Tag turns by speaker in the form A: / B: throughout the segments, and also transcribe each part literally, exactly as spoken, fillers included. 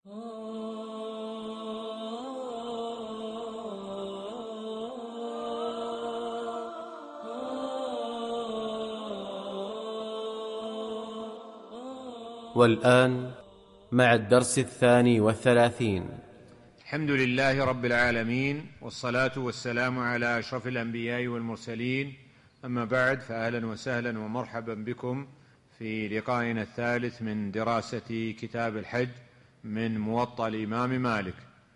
A: والآن مع الدرس الثاني والثلاثين.
B: الحمد لله رب العالمين، والصلاة والسلام على أشرف الأنبياء والمرسلين، أما بعد، فأهلا وسهلا ومرحبا بكم في لقائنا الثالث من دراسة كتاب الحج من موطأ الإمام مالك.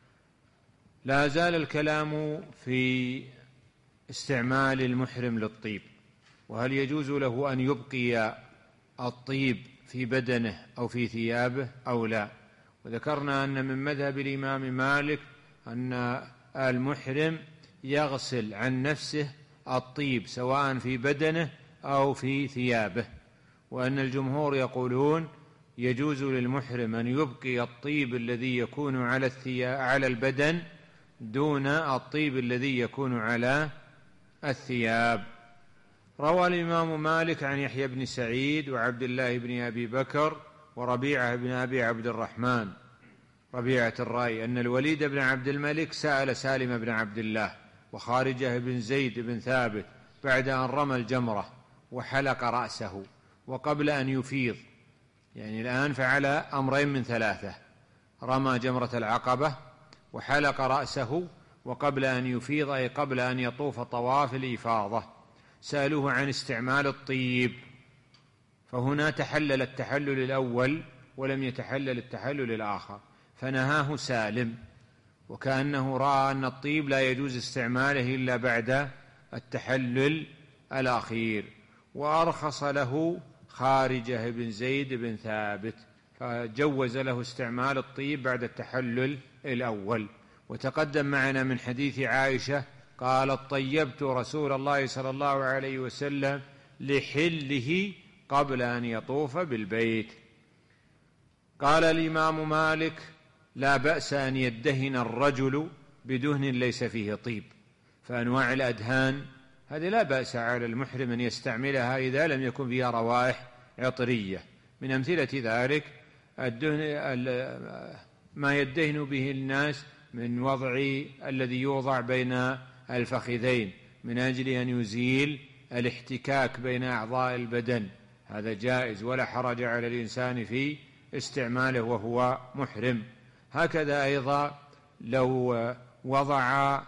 B: لا زال الكلام في استعمال المحرم للطيب، وهل يجوز له أن يبقي الطيب في بدنه أو في ثيابه أو لا. وذكرنا أن من مذهب الإمام مالك أن المحرم يغسل عن نفسه الطيب سواء في بدنه أو في ثيابه، وأن الجمهور يقولون يجوز للمحرم أن يبقي الطيب الذي يكون على على البدن دون الطيب الذي يكون على الثياب. روى الإمام مالك عن يحيى بن سعيد وعبد الله بن أبي بكر وربيعة بن أبي عبد الرحمن ربيعة الرأي أن الوليد بن عبد الملك سأل سالم بن عبد الله وخارجة بن زيد بن ثابت بعد أن رمى الجمرة وحلق رأسه وقبل أن يفيض، يعني الآن فعل أمرين من ثلاثة: رمى جمرة العقبة وحلق رأسه وقبل أن يفيض، أي قبل أن يطوف طواف الإفاضة. سألوه عن استعمال الطيب، فهنا تحلل التحلل الأول ولم يتحلل التحلل الآخر، فنهاه سالم، وكأنه رأى أن الطيب لا يجوز استعماله إلا بعد التحلل الأخير، وأرخص له خارجة بن زيد بن ثابت، فجوز له استعمال الطيب بعد التحلل الأول. وتقدم معنا من حديث عائشة قالت: طيبت رسول الله صلى الله عليه وسلم لحله قبل أن يطوف بالبيت. قال الإمام مالك: لا بأس أن يدهن الرجل بدهن ليس فيه طيب، فأنواع الأدهان هذه لا بأس على المحرم أن يستعملها إذا لم يكن فيها روائح عطرية. من أمثلة ذلك الدهن ما يدهن به الناس من وضع الذي يوضع بين الفخذين من أجل أن يزيل الاحتكاك بين أعضاء البدن، هذا جائز ولا حرج على الإنسان في استعماله وهو محرم. هكذا أيضا لو وضع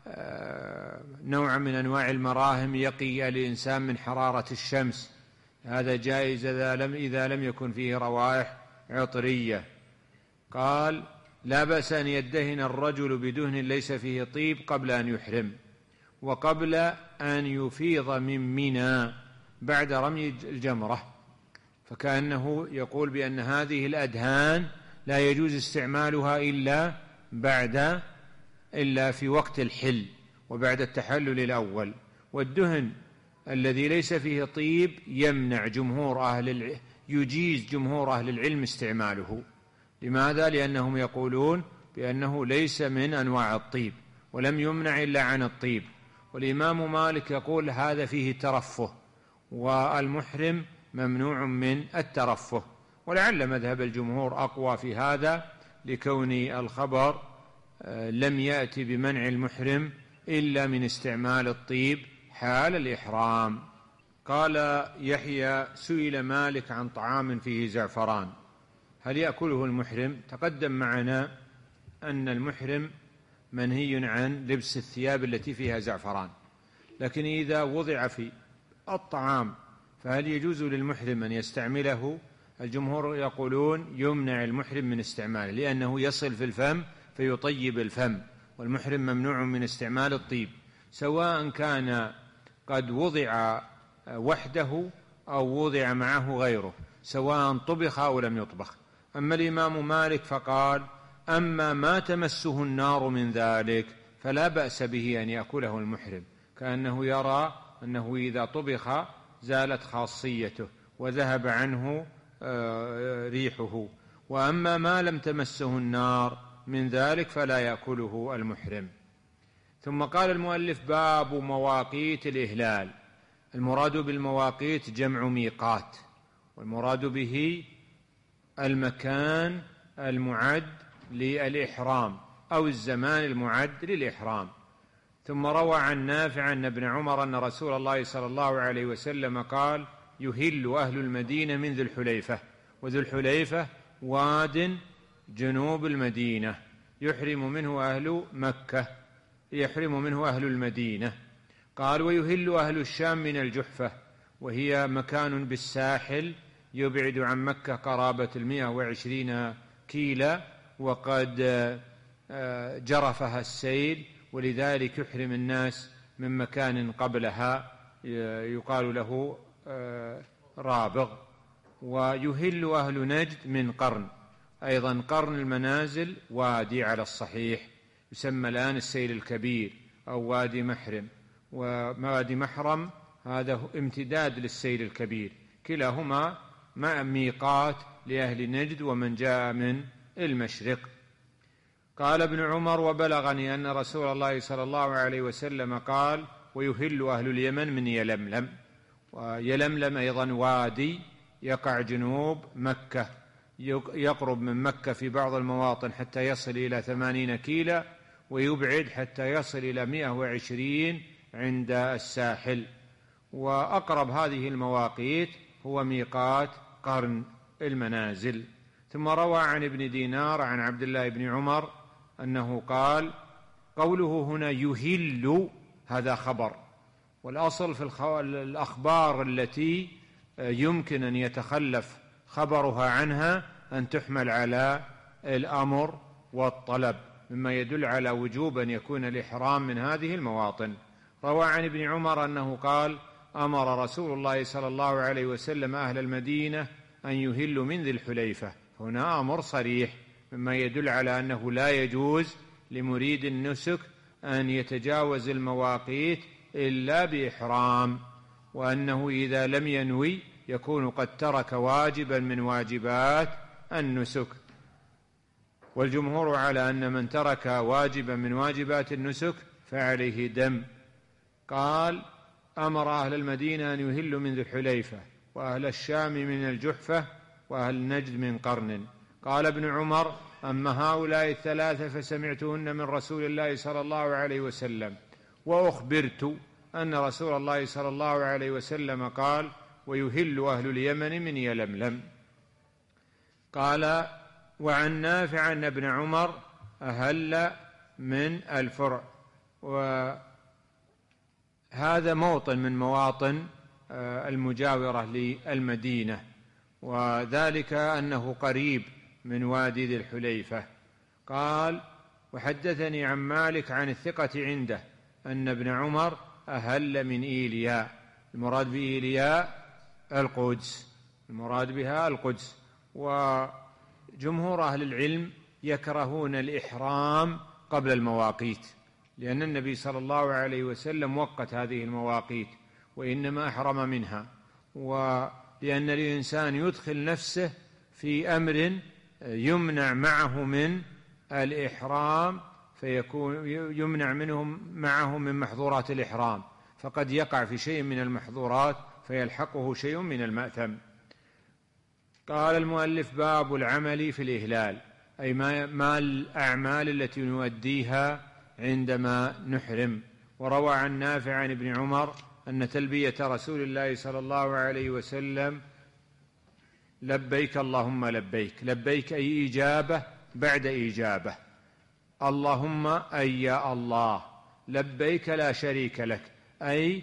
B: نوع من أنواع المراهم يقي الإنسان من حرارة الشمس، هذا جائز إذا لم, إذا لم يكن فيه روائح عطرية. قال: لا بأس أن يدهن الرجل بدهن ليس فيه طيب قبل أن يحرم وقبل أن يفيض من منى بعد رمي الجمرة، فكأنه يقول بأن هذه الأدهان لا يجوز استعمالها إلا بعد إلا في وقت الحل وبعد التحلل الأول. والدهن الذي ليس فيه طيب يمنع جمهور أهل الع... يجيز جمهور أهل العلم استعماله. لماذا؟ لأنهم يقولون بأنه ليس من أنواع الطيب ولم يمنع إلا عن الطيب. والإمام مالك يقول هذا فيه ترفه، والمحرم ممنوع من الترفه، ولعل مذهب الجمهور أقوى في هذا لكون الخبر لم يأتي بمنع المحرم إلا من استعمال الطيب حال الإحرام. قال يحيى: سئل مالك عن طعام فيه زعفران هل يأكله المحرم؟ تقدم معنا أن المحرم منهي عن لبس الثياب التي فيها زعفران، لكن إذا وضع في الطعام فهل يجوز للمحرم أن يستعمله؟ الجمهور يقولون يمنع المحرم من استعماله لأنه يصل في الفم فيطيب الفم، والمحرم ممنوع من استعمال الطيب سواء كان قد وضع وحده أو وضع معه غيره، سواء طبخ أو لم يطبخ. أما الإمام مالك فقال: أما ما تمسه النار من ذلك فلا بأس به أن يأكله المحرم، كأنه يرى أنه إذا طبخ زالت خاصيته وذهب عنه ريحه. وأما ما لم تمسه النار من ذلك فلا يأكله المحرم. ثم قال المؤلف: باب مواقيت الإهلال. المراد بالمواقيت جمع ميقات، والمراد به المكان المعد للإحرام أو الزمان المعد للإحرام. ثم روى عن نافع عن ابن عمر أن رسول الله صلى الله عليه وسلم قال: يهل أهل المدينة من ذي الحليفة، وذو الحليفة واد جنوب المدينة يحرم منه أهل مكة يحرم منه أهل المدينة. قال: ويهل أهل الشام من الجحفة، وهي مكان بالساحل يبعد عن مكة قرابة المئة وعشرين كيلا، وقد جرفها السيل، ولذلك يحرم الناس من مكان قبلها يقال له رابغ. ويهل أهل نجد من قرن، أيضا قرن المنازل وادي على الصحيح، يسمى الآن السيل الكبير أو وادي محرم، ووادي محرم هذا امتداد للسيل الكبير، كلاهما مع ميقات لأهل نجد ومن جاء من المشرق. قال ابن عمر: وبلغني أن رسول الله صلى الله عليه وسلم قال: ويهل أهل اليمن من يلملم. ويلملم أيضا وادي يقع جنوب مكة، يقرب من مكة في بعض المواطن حتى يصل إلى ثمانين كيلا، ويبعد حتى يصل إلى مئة وعشرين عند الساحل. وأقرب هذه المواقيت هو ميقات قرن المنازل. ثم روى عن ابن دينار عن عبد الله بن عمر أنه قال: قوله هنا يهل هذا خبر، والأصل في الأخبار التي يمكن أن يتخلف خبرها عنها أن تحمل على الأمر والطلب، مما يدل على وجوب أن يكون الإحرام من هذه المواطن. روى عن ابن عمر أنه قال: أمر رسول الله صلى الله عليه وسلم أهل المدينة أن يهلوا من ذي الحليفة. هنا أمر صريح، مما يدل على أنه لا يجوز لمريد النسك أن يتجاوز المواقيت إلا بإحرام، وأنه إذا لم ينوي يكون قد ترك واجبا من واجبات النسك. والجمهور على أن من ترك واجبا من واجبات النسك فعليه دم. قال: أمر أهل المدينة أن يهلوا من ذي الحليفة، وأهل الشام من الجحفة، وأهل نجد من قرن. قال ابن عمر: أما هؤلاء الثلاثة فسمعتهن من رسول الله صلى الله عليه وسلم، وأخبرت أن رسول الله صلى الله عليه وسلم قال: ويهل أهل اليمن من يلملم. قال: وعن نافع أن ابن عمر أهل من الفرع، وهذا موطن من مواطن المجاورة للمدينة، وذلك أنه قريب من وادي ذي الحليفة. قال: وحدثني عن مالك عن الثقة عنده أن ابن عمر أهل من إيلياء. المراد بإيلياء القدس، المراد بها القدس. وجمهور أهل العلم يكرهون الإحرام قبل المواقيت، لأن النبي صلى الله عليه وسلم وقت هذه المواقيت وإنما أحرم منها، ولأن الإنسان يدخل نفسه في أمر يمنع معه من الإحرام، فيكون يمنع منهم معه من محظورات الإحرام، فقد يقع في شيء من المحظورات فيلحقه شيء من المأثم. قال المؤلف: باب العمل في الإهلال، أي ما الأعمال التي نؤديها عندما نحرم. وروى عن نافع عن ابن عمر أن تلبية رسول الله صلى الله عليه وسلم: لبيك اللهم لبيك. لبيك أي إجابة بعد إجابة، اللهم أي يا الله، لبيك لا شريك لك، أي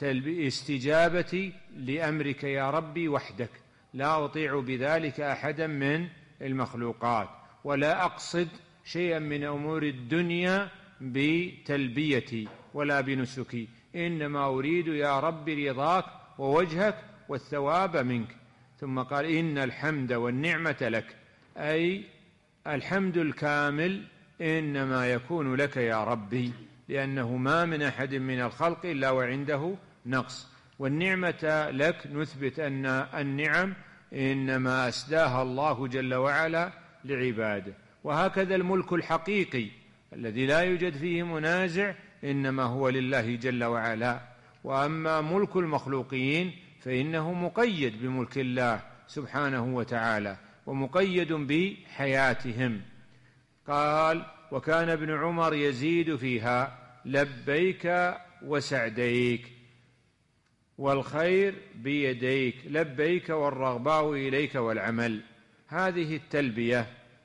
B: استجابتي لأمرك يا ربي وحدك، لا أطيع بذلك أحدا من المخلوقات، ولا أقصد شيئا من أمور الدنيا بتلبيتي ولا بنسكي، إنما أريد يا رب رضاك ووجهك والثواب منك. ثم قال: إن الحمد والنعمة لك، أي الحمد الكامل إنما يكون لك يا ربي، لأنه ما من أحد من الخلق إلا وعنده نقص، والنعمة لك نثبت أن النعم إنما أسداها الله جل وعلا لعباده. وهكذا الملك الحقيقي الذي لا يوجد فيه منازع إنما هو لله جل وعلا. وأما ملك المخلوقين فإنه مقيد بملك الله سبحانه وتعالى، ومقيد بحياتهم. قال: وكان ابن عمر يزيد فيها: لبيك وسعديك، والخير بيديك، لبيك والرغباء إليك والعمل. هذه التلبية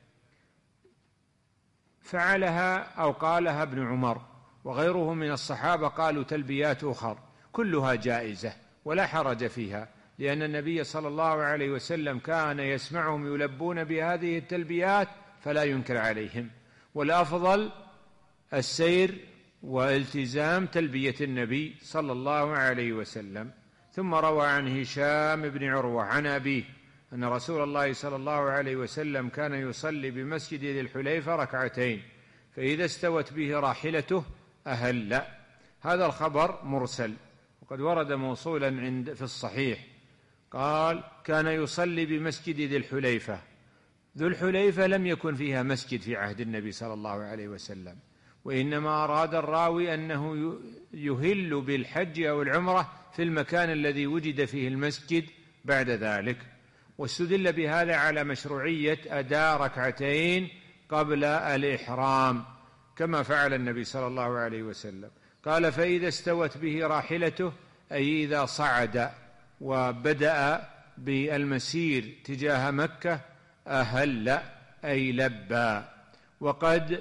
B: فعلها أو قالها ابن عمر، وغيره من الصحابة قالوا تلبيات أخر كلها جائزة ولا حرج فيها، لأن النبي صلى الله عليه وسلم كان يسمعهم يلبون بهذه التلبيات فلا ينكر عليهم، والأفضل السير والتزام تلبية النبي صلى الله عليه وسلم. ثم روى عن هشام بن عروة عن أبيه أن رسول الله صلى الله عليه وسلم كان يصلي بمسجد ذي الحليفة ركعتين، فإذا استوت به راحلته أهل. هذا الخبر مرسل، وقد ورد موصولا عند في الصحيح، قال: كان يصلي بمسجد ذي الحليفة. ذو الحليفة لم يكن فيها مسجد في عهد النبي صلى الله عليه وسلم، وإنما أراد الراوي أنه يهل بالحج أو العمرة في المكان الذي وجد فيه المسجد بعد ذلك. واستدل بهذا على مشروعية أداء ركعتين قبل الإحرام كما فعل النبي صلى الله عليه وسلم. قال: فإذا استوت به راحلته، أي إذا صعد وبدأ بالمسير تجاه مكة، أهل أي لبى. وقد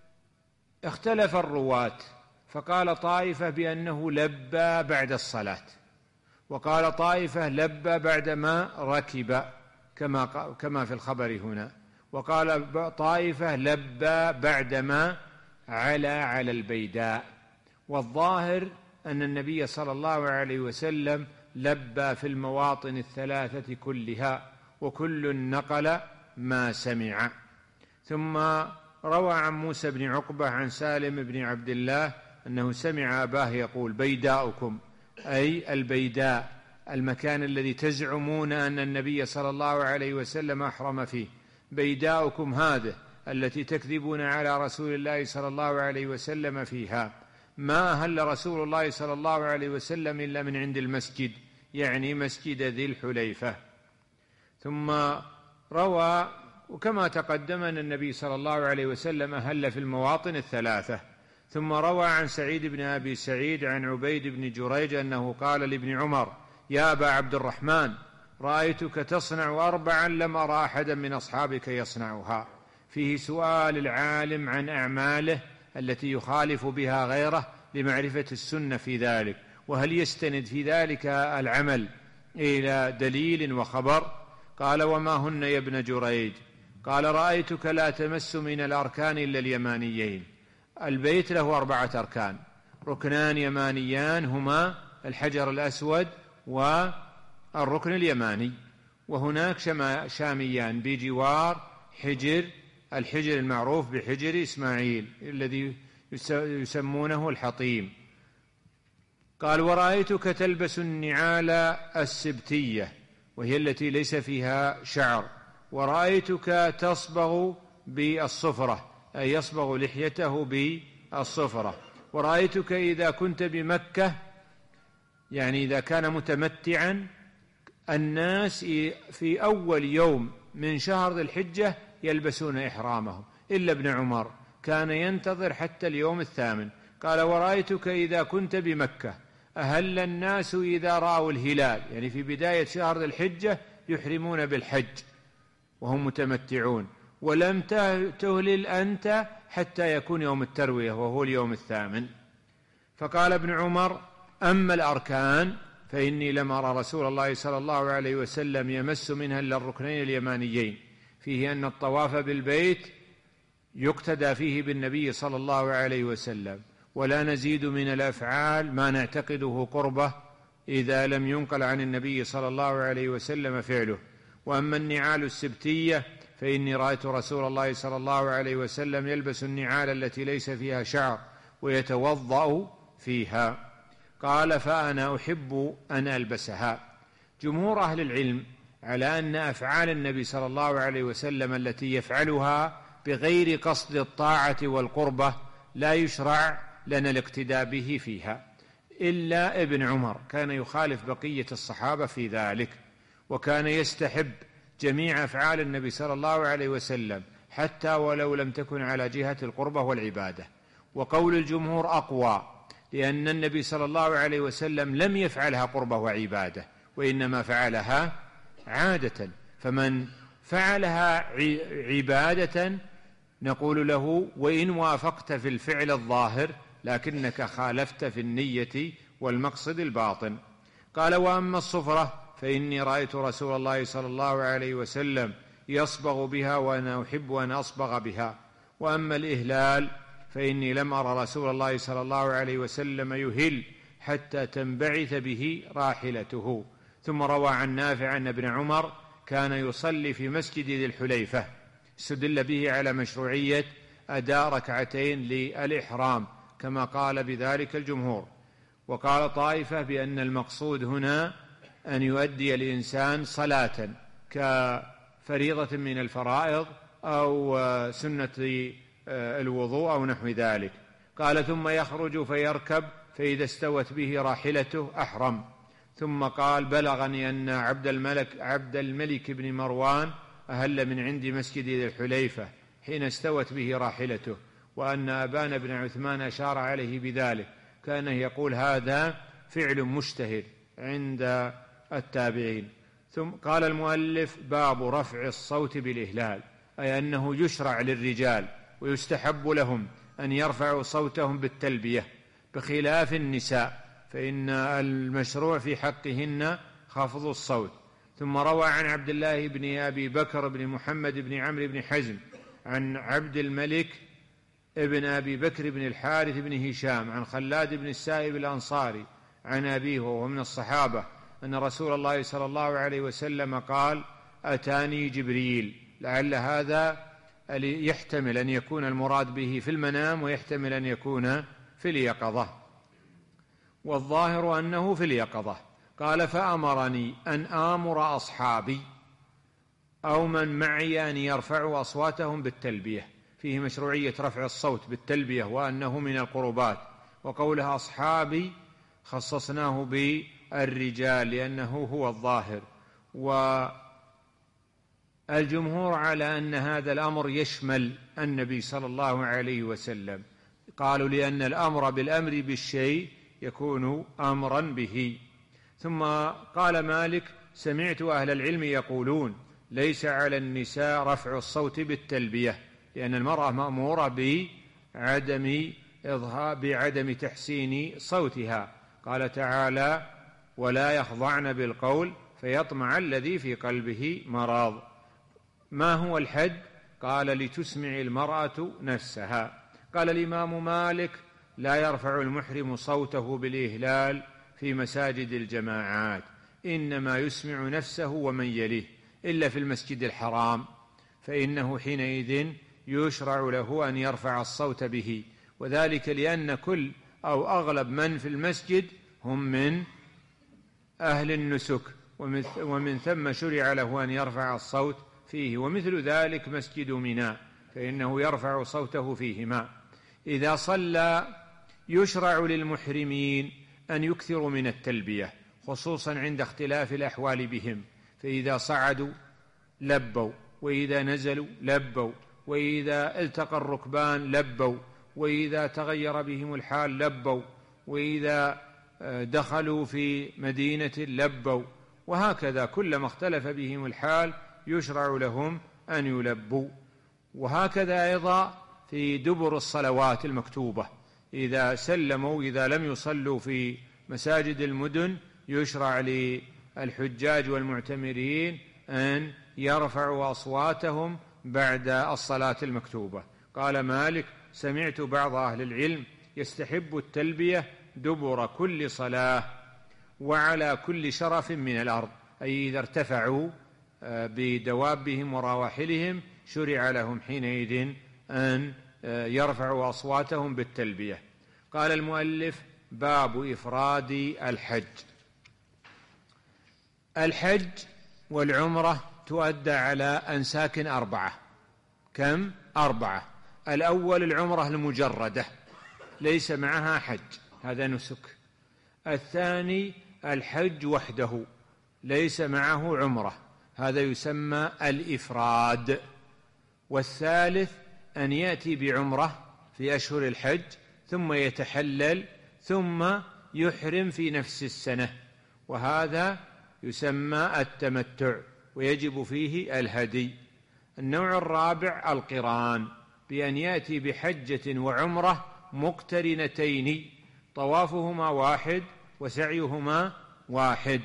B: اختلف الرواة، فقال طائفة بأنه لبى بعد الصلاة، وقال طائفة لبى بعدما ركب كما كما في الخبر هنا، وقال طائفة لبى بعدما علا على البيداء. والظاهر أن النبي صلى الله عليه وسلم لبى في المواطن الثلاثة كلها، وكل نقل ما سمع. ثم روى عن موسى بن عقبة عن سالم بن عبد الله أنه سمع أباه يقول: بيداؤكم، أي البيداء، المكان الذي تزعمون أن النبي صلى الله عليه وسلم أحرم فيه، بيداؤكم هذه التي تكذبون على رسول الله صلى الله عليه وسلم فيها، ما أهل رسول الله صلى الله عليه وسلم إلا من عند المسجد، يعني مسجد ذي الحليفة. ثم روى وكما تقدم أن النبي صلى الله عليه وسلم أهل في المواطن الثلاثة. ثم روى عن سعيد بن أبي سعيد عن عبيد بن جريج أنه قال لابن عمر: يا أبا عبد الرحمن، رأيتك تصنع أربعا لم أرى أحدا من أصحابك يصنعها. فيه سؤال العالم عن أعماله التي يخالف بها غيره لمعرفة السنة في ذلك، وهل يستند في ذلك العمل إلى دليل وخبر؟ قال: وما هن يا ابن جريج؟ قال: رأيتك لا تمس من الأركان إلا اليمانيين. البيت له أربعة أركان، ركنان يمانيان هما الحجر الأسود والركن اليماني، وهناك شاميان بجوار حجر الحجر المعروف بحجر إسماعيل الذي يسمونه الحطيم. قال: ورأيتك تلبس النعال السبتية، وهي التي ليس فيها شعر، ورأيتك تصبغ بالصفرة، أي يصبغ لحيته بالصفرة، ورأيتك إذا كنت بمكة، يعني إذا كان متمتعا، الناس في أول يوم من شهر ذي الحجة يلبسون إحرامهم، إلا ابن عمر كان ينتظر حتى اليوم الثامن. قال: ورأيتك إذا كنت بمكة أهل الناس إذا رأوا الهلال، يعني في بداية شهر ذي الحجة يحرمون بالحج وهم متمتعون، ولم تهلل أنت حتى يكون يوم التروية وهو اليوم الثامن. فقال ابن عمر: أما الأركان فإني لم أرى رسول الله صلى الله عليه وسلم يمس منها إلا الركنين اليمانيين، فيه أن الطواف بالبيت يقتدى فيه بالنبي صلى الله عليه وسلم، ولا نزيد من الأفعال ما نعتقده قربة إذا لم ينقل عن النبي صلى الله عليه وسلم فعله. وأما النعال السبتية فإني رأيت رسول الله صلى الله عليه وسلم يلبس النعال التي ليس فيها شعر ويتوضأ فيها. قال: فأنا أحب أن ألبسها. جمهور أهل العلم على أن أفعال النبي صلى الله عليه وسلم التي يفعلها بغير قصد الطاعة والقربة لا يشرع لنا الاقتداء به فيها، إلا ابن عمر كان يخالف بقية الصحابة في ذلك، وكان يستحب جميع أفعال النبي صلى الله عليه وسلم حتى ولو لم تكن على جهة القربة والعبادة. وقول الجمهور أقوى، لأن النبي صلى الله عليه وسلم لم يفعلها قربة وعبادة، وإنما فعلها عادة. فمن فعلها عبادة نقول له: وإن وافقت في الفعل الظاهر لكنك خالفت في النية والمقصد الباطن. قال: وأما الصفرة فإني رأيت رسول الله صلى الله عليه وسلم يصبغ بها وأنا أحب أن أصبغ بها. وأما الإهلال فإني لم أرى رسول الله صلى الله عليه وسلم يهل حتى تنبعث به راحلته. ثم روى عن نافع أن ابن عمر كان يصلي في مسجد ذي الحليفة، استدل به على مشروعية أداء ركعتين للإحرام كما قال بذلك الجمهور. وقال طائفة بأن المقصود هنا أن يؤدي الإنسان صلاة كفريضة من الفرائض أو سنة الوضوء أو نحو ذلك. قال: ثم يخرج فيركب، فإذا استوت به راحلته أحرم. ثم قال: بلغني أن عبد الملك, عبد الملك بن مروان أهل من عند مسجد ذي الحليفة حين استوت به راحلته، وأن أبان بن عثمان أشار عليه بذلك، كان يقول هذا فعل مشتهر عند التابعين. ثم قال المؤلف: باب رفع الصوت بالإهلال، أي أنه يشرع للرجال ويستحب لهم أن يرفعوا صوتهم بالتلبية، بخلاف النساء فإن المشروع في حقهن خفض الصوت. ثم روى عن عبد الله بن أبي بكر بن محمد بن عمرو بن حزم عن عبد الملك ابن أبي بكر بن الحارث بن هشام عن خلاد بن السائب الأنصاري عن أبيه وهو من الصحابة أن رسول الله صلى الله عليه وسلم قال: أتاني جبريل. لعل هذا يحتمل أن يكون المراد به في المنام، ويحتمل أن يكون في اليقظة، والظاهر أنه في اليقظة. قال: فأمرني أن آمر أصحابي أو من معي أن يرفعوا أصواتهم بالتلبية، فيه مشروعية رفع الصوت بالتلبية وأنه من القربات. وقولها أصحابي خصصناه بالرجال لأنه هو الظاهر. والجمهور على أن هذا الأمر يشمل النبي صلى الله عليه وسلم، قالوا لأن الأمر بالأمر بالشيء يكون أمرا به. ثم قال مالك: سمعت أهل العلم يقولون ليس على النساء رفع الصوت بالتلبية، لأن المرأة مأمورة بعدم إظهار بعدم تحسين صوتها. قال تعالى: ولا يخضعن بالقول فيطمع الذي في قلبه مرض. ما هو الحد؟ قال: لتسمع المرأة نفسها. قال الإمام مالك: لا يرفع المحرم صوته بالإهلال في مساجد الجماعات، إنما يسمع نفسه ومن يليه، إلا في المسجد الحرام، فإنه حينئذ يشرع له أن يرفع الصوت به، وذلك لأن كل أو أغلب من في المسجد هم من أهل النسك، ومن ثم شرع له أن يرفع الصوت فيه. ومثل ذلك مسجد منى، فإنه يرفع صوته فيهما. إذا صلى يشرع للمحرمين أن يكثروا من التلبية، خصوصا عند اختلاف الأحوال بهم، فإذا صعدوا لبوا، وإذا نزلوا لبوا، وإذا التقى الركبان لبوا، وإذا تغير بهم الحال لبوا، وإذا دخلوا في مدينة لبوا، وهكذا كلما اختلف بهم الحال يشرع لهم أن يلبوا. وهكذا أيضا في دبر الصلوات المكتوبة، إذا سلموا إذا لم يصلوا في مساجد المدن يشرع للحجاج والمعتمرين أن يرفعوا أصواتهم بعد الصلاة المكتوبة. قال مالك: سمعت بعض أهل العلم يستحب التلبية دبر كل صلاة وعلى كل شرف من الأرض، أي إذا ارتفعوا بدوابهم وراوحلهم شرع لهم حينئذ أن يرفعوا أصواتهم بالتلبية. قال المؤلف: باب إفراد الحج. الحج والعمرة تؤدى على أنساك أربعة. كم؟ أربعة. الأول العمرة المجردة ليس معها حج، هذا نسك. الثاني الحج وحده ليس معه عمرة، هذا يسمى الإفراد. والثالث أن يأتي بعمرة في أشهر الحج ثم يتحلل ثم يحرم في نفس السنة، وهذا يسمى التمتع ويجب فيه الهدي. النوع الرابع القران، بأن يأتي بحجة وعمرة مقترنتين طوافهما واحد وسعيهما واحد،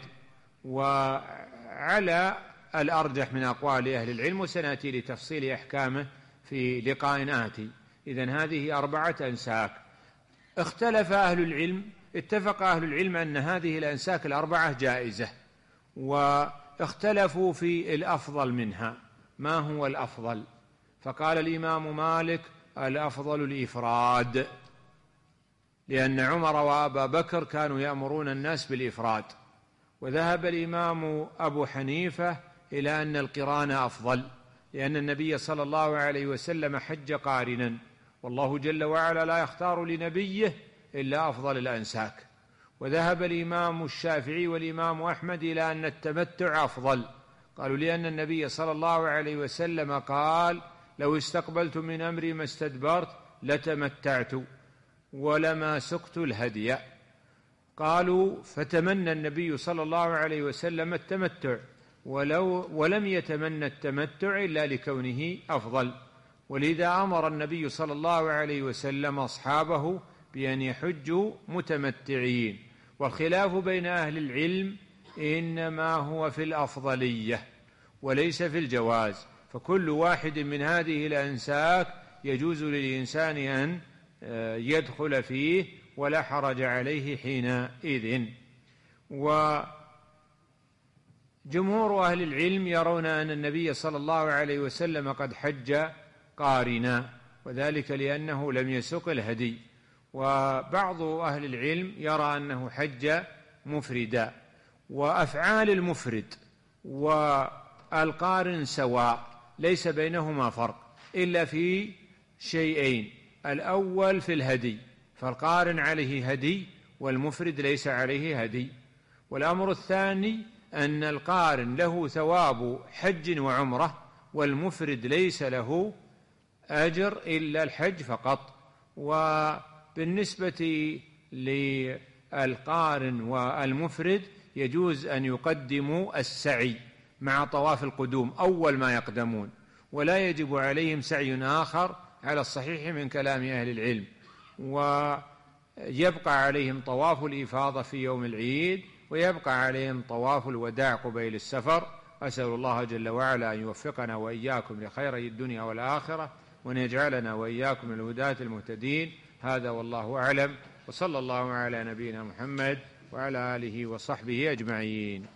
B: وعلى الأرجح من أقوال أهل العلم، وسنأتي لتفصيل أحكامه في لقاء آتي. إذن هذه أربعة أنساك. اختلف أهل العلم، اتفق أهل العلم أن هذه الأنساك الأربعة جائزة، واختلفوا في الأفضل منها. ما هو الأفضل؟ فقال الإمام مالك الأفضل الإفراد، لأن عمر وأبا بكر كانوا يأمرون الناس بالإفراد. وذهب الإمام أبو حنيفة إلى أن القران أفضل، لأن النبي صلى الله عليه وسلم حج قارنا، والله جل وعلا لا يختار لنبيه إلا أفضل الأنساك. وذهب الإمام الشافعي والإمام أحمد إلى أن التمتع أفضل، قالوا لأن النبي صلى الله عليه وسلم قال لو استقبلت من أمري ما استدبرت لتمتعت ولما سقت الهدي. قالوا فتمنى النبي صلى الله عليه وسلم التمتع، ولو ولم يتمنى التمتع إلا لكونه أفضل، ولذا أمر النبي صلى الله عليه وسلم أصحابه بأن يحجوا متمتعين. والخلاف بين أهل العلم إنما هو في الأفضلية وليس في الجواز، فكل واحد من هذه الأنساك يجوز للإنسان أن يدخل فيه ولا حرج عليه حينئذ. وجمهور أهل العلم يرون أن النبي صلى الله عليه وسلم قد حج قارنا، وذلك لأنه لم يسق الهدي. وبعض أهل العلم يرى أنه حج مفردا. وأفعال المفرد والقارن سواء، ليس بينهما فرق إلا في شيئين: الأول في الهدي، فالقارن عليه هدي والمفرد ليس عليه هدي. والأمر الثاني أن القارن له ثواب حج وعمرة، والمفرد ليس له أجر إلا الحج فقط. وبالنسبة للقارن والمفرد يجوز أن يقدموا السعي مع طواف القدوم أول ما يقدمون، ولا يجب عليهم سعي آخر على الصحيح من كلام أهل العلم، ويبقى عليهم طواف الإفاضة في يوم العيد، ويبقى عليهم طواف الوداع قبيل السفر. أسأل الله جل وعلا أن يوفقنا وإياكم لخيري الدنيا والآخرة، وأن يجعلنا وإياكم من الهداة المهتدين. هذا والله أعلم، وصلى الله على نبينا محمد وعلى آله وصحبه أجمعين.